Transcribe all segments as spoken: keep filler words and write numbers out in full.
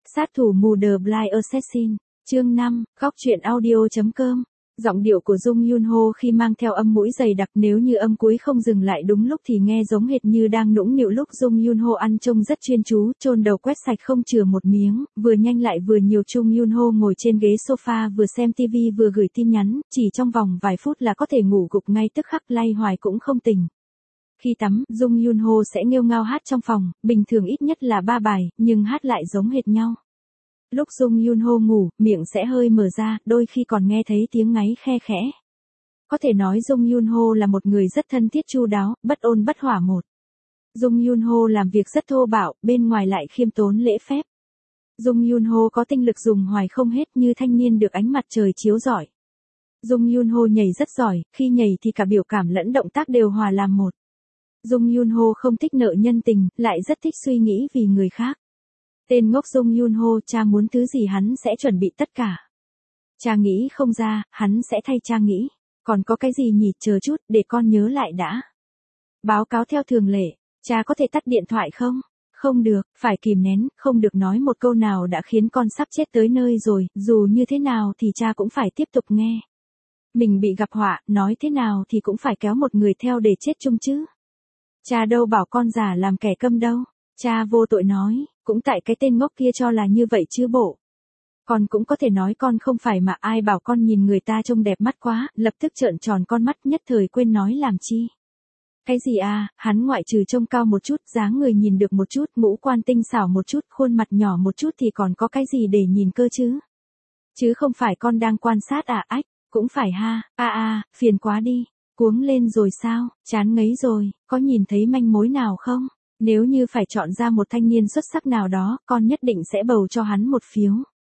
Sát thủ mù The Blind Assassin, chương năm, góc truyện audio chấm com. Giọng điệu của Jung Yun Ho khi mang theo âm mũi dày đặc, nếu như âm cuối không dừng lại đúng lúc thì nghe giống hệt như đang nũng nịu. Lúc Jung Yun Ho ăn trông rất chuyên chú, chôn đầu quét sạch không chừa một miếng, vừa nhanh lại vừa nhiều. Jung Yun Ho ngồi trên ghế sofa vừa xem tivi vừa gửi tin nhắn, chỉ trong vòng vài phút là có thể ngủ gục ngay tức khắc, lay hoài cũng không tỉnh. Khi tắm, Jung Yun Ho sẽ nghêu ngao hát trong phòng, bình thường ít nhất là ba bài, nhưng hát lại giống hệt nhau. Lúc Jung Yun Ho ngủ, miệng sẽ hơi mở ra, đôi khi còn nghe thấy tiếng ngáy khe khẽ. Có thể nói Jung Yun Ho là một người rất thân thiết chu đáo, bất ôn bất hỏa một. Jung Yun Ho làm việc rất thô bạo, bên ngoài lại khiêm tốn lễ phép. Jung Yun Ho có tinh lực dùng hoài không hết, như thanh niên được ánh mặt trời chiếu rọi. Jung Yun Ho nhảy rất giỏi, khi nhảy thì cả biểu cảm lẫn động tác đều hòa làm một. Jung Yun Ho không thích nợ nhân tình, lại rất thích suy nghĩ vì người khác. Tên ngốc Jung Yun Ho, cha muốn thứ gì hắn sẽ chuẩn bị tất cả. Cha nghĩ không ra, hắn sẽ thay cha nghĩ. Còn có cái gì nhỉ, chờ chút, để con nhớ lại đã. Báo cáo theo thường lệ, cha có thể tắt điện thoại không? Không được, phải kìm nén, không được nói một câu nào đã khiến con sắp chết tới nơi rồi, dù như thế nào thì cha cũng phải tiếp tục nghe. Mình bị gặp họa, nói thế nào thì cũng phải kéo một người theo để chết chung chứ. Cha đâu bảo con giả làm kẻ câm đâu. Cha vô tội nói, cũng tại cái tên ngốc kia cho là như vậy chứ bộ. Con cũng có thể nói con không phải mà, ai bảo con nhìn người ta trông đẹp mắt quá, lập tức trợn tròn con mắt, nhất thời quên nói làm chi. Cái gì à, hắn ngoại trừ trông cao một chút, dáng người nhìn được một chút, ngũ quan tinh xảo một chút, khuôn mặt nhỏ một chút thì còn có cái gì để nhìn cơ chứ. Chứ không phải con đang quan sát à, ách, cũng phải ha, a à, a, à, phiền quá đi. Cuống lên rồi sao, chán ngấy rồi, có nhìn thấy manh mối nào không? Nếu như phải chọn ra một thanh niên xuất sắc nào đó, con nhất định sẽ bầu cho hắn một phiếu.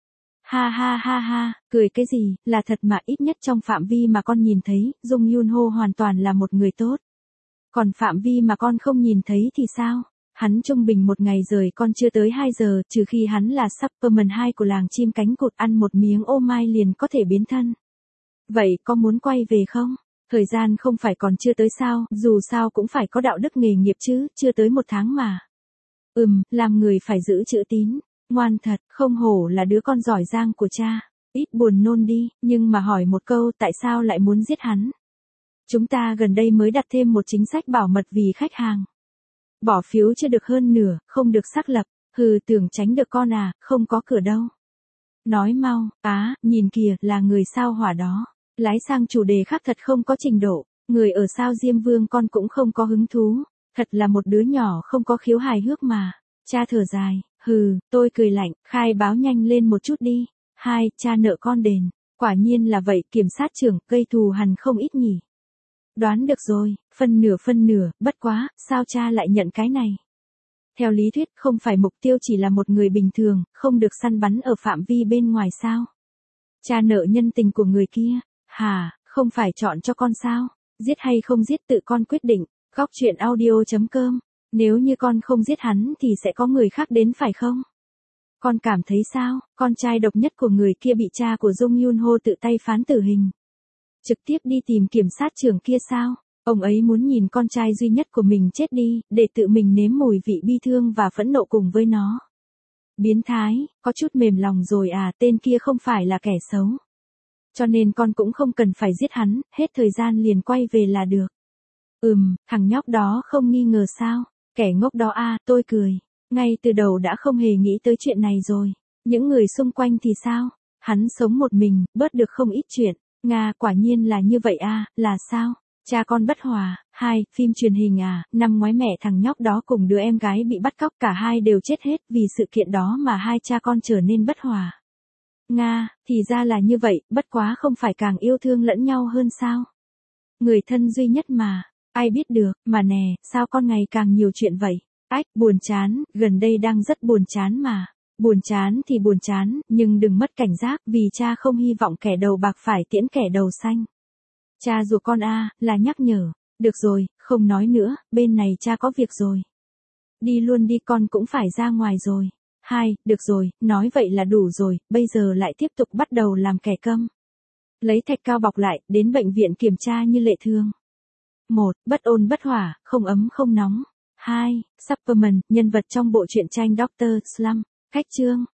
Ha ha ha ha, cười cái gì, là thật mà, ít nhất trong phạm vi mà con nhìn thấy, Jung Yun Ho hoàn toàn là một người tốt. Còn phạm vi mà con không nhìn thấy thì sao? Hắn trung bình một ngày rời con chưa tới hai giờ, trừ khi hắn là Superman hai của làng chim cánh cụt, ăn một miếng ô mai liền có thể biến thân. Vậy có muốn quay về không? Thời gian không phải còn chưa tới sao, dù sao cũng phải có đạo đức nghề nghiệp chứ, chưa tới một tháng mà. Ừm, làm người phải giữ chữ tín, ngoan thật, không hổ là đứa con giỏi giang của cha. Ít buồn nôn đi, nhưng mà hỏi một câu, tại sao lại muốn giết hắn? Chúng ta gần đây mới đặt thêm một chính sách bảo mật vì khách hàng. Bỏ phiếu chưa được hơn nửa, không được xác lập, hừ, tưởng tránh được con à, không có cửa đâu. Nói mau, á, nhìn kìa, là người sao hỏa đó. Lái sang chủ đề khác thật không có trình độ, người ở sao Diêm Vương con cũng không có hứng thú, thật là một đứa nhỏ không có khiếu hài hước mà. Cha thở dài, hừ, tôi cười lạnh, khai báo nhanh lên một chút đi. Hai, cha nợ con đền, quả nhiên là vậy, kiểm sát trưởng, gây thù hằn không ít nhỉ. Đoán được rồi, phân nửa phân nửa, bất quá, sao cha lại nhận cái này? Theo lý thuyết, không phải mục tiêu chỉ là một người bình thường, không được săn bắn ở phạm vi bên ngoài sao? Cha nợ nhân tình của người kia. Hả, không phải chọn cho con sao? Giết hay không giết tự con quyết định. Góc truyện audio chấm com. Nếu như con không giết hắn thì sẽ có người khác đến phải không? Con cảm thấy sao? Con trai độc nhất của người kia bị cha của Jung Yun Ho tự tay phán tử hình. Trực tiếp đi tìm kiểm sát trưởng kia sao? Ông ấy muốn nhìn con trai duy nhất của mình chết đi, để tự mình nếm mùi vị bi thương và phẫn nộ cùng với nó. Biến thái, có chút mềm lòng rồi à, tên kia không phải là kẻ xấu. Cho nên con cũng không cần phải giết hắn, hết thời gian liền quay về là được. Ừm, thằng nhóc đó không nghi ngờ sao? Kẻ ngốc đó a, à, tôi cười. Ngay từ đầu đã không hề nghĩ tới chuyện này rồi. Những người xung quanh thì sao? Hắn sống một mình, bớt được không ít chuyện. Nga, quả nhiên là như vậy a, à, là sao? Cha con bất hòa. Hai, phim truyền hình à, năm ngoái mẹ thằng nhóc đó cùng đứa em gái bị bắt cóc, cả hai đều chết hết, vì sự kiện đó mà hai cha con trở nên bất hòa. Nga, thì ra là như vậy, bất quá không phải càng yêu thương lẫn nhau hơn sao? Người thân duy nhất mà, ai biết được, mà nè, sao con ngày càng nhiều chuyện vậy? Ách, buồn chán, gần đây đang rất buồn chán mà. Buồn chán thì buồn chán, nhưng đừng mất cảnh giác, vì cha không hy vọng kẻ đầu bạc phải tiễn kẻ đầu xanh. Cha ruột con a, là nhắc nhở. Được rồi, không nói nữa, bên này cha có việc rồi. Đi luôn đi, con cũng phải ra ngoài rồi. Hai, được rồi, nói vậy là đủ rồi, bây giờ lại tiếp tục bắt đầu làm kẻ câm. Lấy thạch cao bọc lại, đến bệnh viện kiểm tra như lệ thường. Một, bất ôn bất hỏa, không ấm không nóng. Hai, Superman, nhân vật trong bộ truyện tranh Doctor Slump. Khách chương.